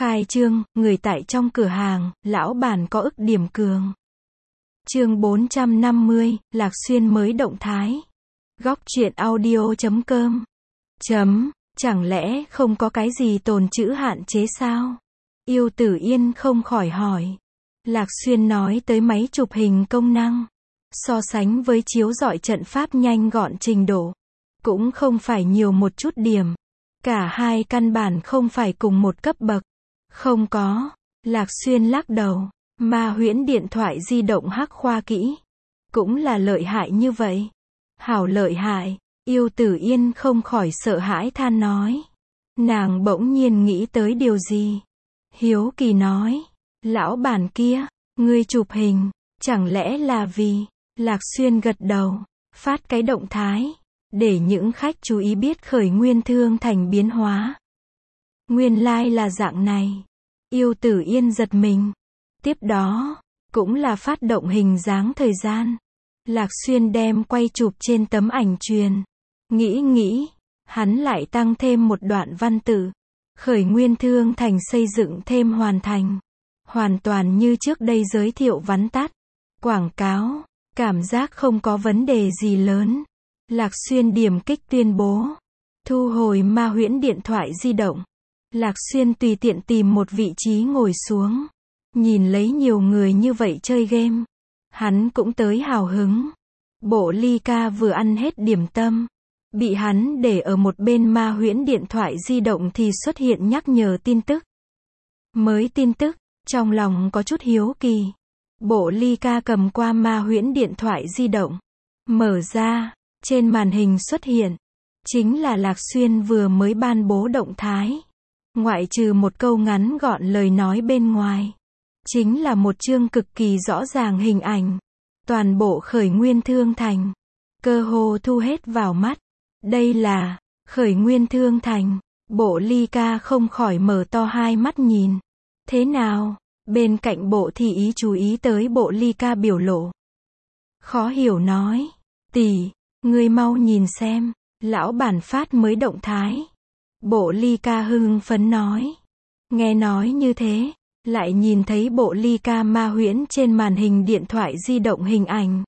Khai trương, người tại trong cửa hàng, lão bản có ức điểm cường. Chương 450, Lạc Xuyên mới động thái. Góc truyện audio.com. Chẳng lẽ không có cái gì tồn trữ hạn chế sao? Yêu Tử Yên không khỏi hỏi. Lạc Xuyên nói tới máy chụp hình công năng. So sánh với chiếu rọi trận pháp nhanh gọn trình độ. Cũng không phải nhiều một chút điểm. Cả hai căn bản không phải cùng một cấp bậc. Không có. Lạc Xuyên lắc đầu. Ma huyễn điện thoại di động hắc khoa kỹ. Cũng là lợi hại như vậy. Hảo lợi hại. Yêu Tử Yên không khỏi sợ hãi than nói. Nàng bỗng nhiên nghĩ tới điều gì. Hiếu kỳ nói. Lão bản kia, ngươi chụp hình, chẳng lẽ là vì. Lạc Xuyên gật đầu. Phát cái động thái. Để những khách chú ý biết khởi nguyên thương thành biến hóa. Nguyên lai là dạng này. Yêu Tử Yên giật mình. Tiếp đó, cũng là phát động hình dáng thời gian. Lạc Xuyên đem quay chụp trên tấm ảnh truyền. Nghĩ, hắn lại tăng thêm một đoạn văn tự. Khởi nguyên thương thành xây dựng thêm hoàn thành. Hoàn toàn như trước đây giới thiệu vắn tắt. Quảng cáo, cảm giác không có vấn đề gì lớn. Lạc Xuyên điểm kích tuyên bố. Thu hồi ma huyễn điện thoại di động. Lạc Xuyên tùy tiện tìm một vị trí ngồi xuống. Nhìn lấy nhiều người như vậy chơi game. Hắn cũng tới hào hứng. Bộ Ly Ca vừa ăn hết điểm tâm. Bị hắn để ở một bên ma huyễn điện thoại di động thì xuất hiện nhắc nhở tin tức. Mới tin tức, trong lòng có chút hiếu kỳ. Bộ Ly Ca cầm qua ma huyễn điện thoại di động. Mở ra, trên màn hình xuất hiện. Chính là Lạc Xuyên vừa mới ban bố động thái. Ngoại trừ một câu ngắn gọn lời nói bên ngoài. Chính là một chương cực kỳ rõ ràng hình ảnh. Toàn bộ khởi nguyên thương thành. Cơ hồ thu hết vào mắt. Đây là khởi nguyên thương thành. Bộ Ly Ca không khỏi mở to hai mắt nhìn. Thế nào? Bên cạnh bộ thị ý chú ý tới bộ Ly Ca biểu lộ. Khó hiểu nói. Tỷ, ngươi mau nhìn xem. Lão bản phát mới động thái. Bộ Ly Ca hưng phấn nói. Nghe nói như thế. Lại nhìn thấy bộ Ly Ca ma huyễn trên màn hình điện thoại di động hình ảnh.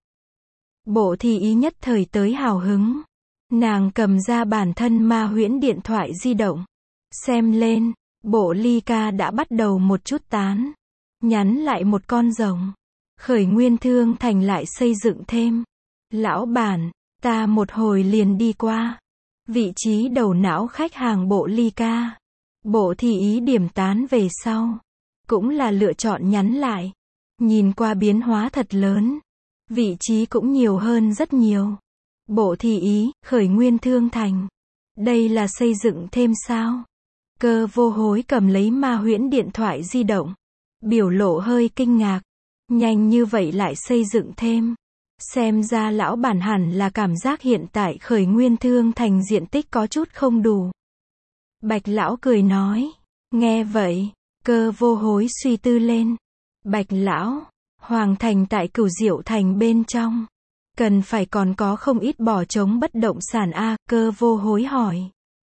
Bộ thị ý nhất thời tới hào hứng. Nàng cầm ra bản thân ma huyễn điện thoại di động. Xem lên, bộ Ly Ca đã bắt đầu một chút tán. Nhắn lại một con rồng. Khởi nguyên thương thành lại xây dựng thêm. Lão bản, ta một hồi liền đi qua. Vị trí đầu não khách hàng bộ Ly Ca. Bộ thị ý điểm tán về sau. Cũng là lựa chọn nhắn lại. Nhìn qua biến hóa thật lớn. Vị trí cũng nhiều hơn rất nhiều. Bộ thị ý, khởi nguyên thương thành. Đây là xây dựng thêm sao? Cơ Vô Hối cầm lấy ma huyễn điện thoại di động. Biểu lộ hơi kinh ngạc. Nhanh như vậy lại xây dựng thêm. Xem ra lão bản hẳn là cảm giác hiện tại khởi nguyên thương thành diện tích có chút không đủ. Bạch lão cười nói. Nghe vậy, Cơ Vô Hối suy tư lên. Bạch lão, hoàng thành tại Cửu Diệu thành bên trong. Cần phải còn có không ít bỏ trống bất động sản a. Cơ Vô Hối hỏi.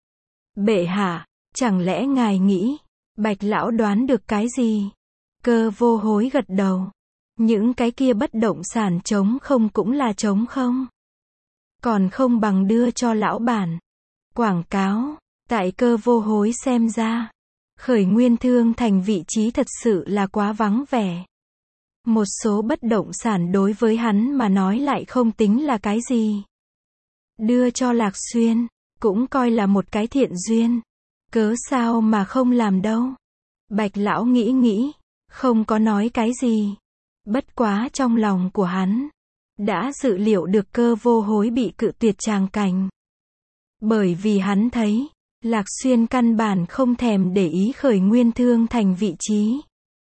Bệ hạ, chẳng lẽ ngài nghĩ, Bạch lão đoán được cái gì? Cơ Vô Hối gật đầu. Những cái kia bất động sản trống không cũng là trống không? Còn không bằng đưa cho lão bản. Quảng cáo, tại Cơ Vô Hối xem ra. Khởi nguyên thương thành vị trí thật sự là quá vắng vẻ. Một số bất động sản đối với hắn mà nói lại không tính là cái gì. Đưa cho Lạc Xuyên, cũng coi là một cái thiện duyên. Cớ sao mà không làm đâu. Bạch lão nghĩ, không có nói cái gì. Bất quá trong lòng của hắn, đã dự liệu được Cơ Vô Hối bị cự tuyệt tràng cảnh. Bởi vì hắn thấy, Lạc Xuyên căn bản không thèm để ý khởi nguyên thương thành vị trí.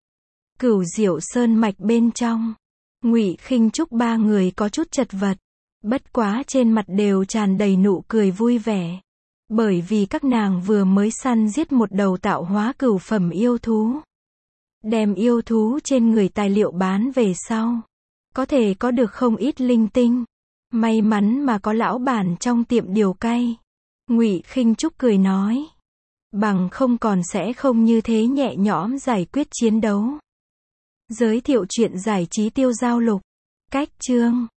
Cửu Diệu sơn mạch bên trong, Ngụy Khinh Trúc ba người có chút chật vật. Bất quá trên mặt đều tràn đầy nụ cười vui vẻ. Bởi vì các nàng vừa mới săn giết một đầu tạo hóa cửu phẩm yêu thú. Đem yêu thú trên người tài liệu bán về sau. Có thể có được không ít linh tinh. May mắn mà có lão bản trong tiệm điều cay. Ngụy Khinh Trúc cười nói. Bằng không còn sẽ không như thế nhẹ nhõm giải quyết chiến đấu. Giới thiệu truyện giải trí Tiêu Giao Lục. Cách chương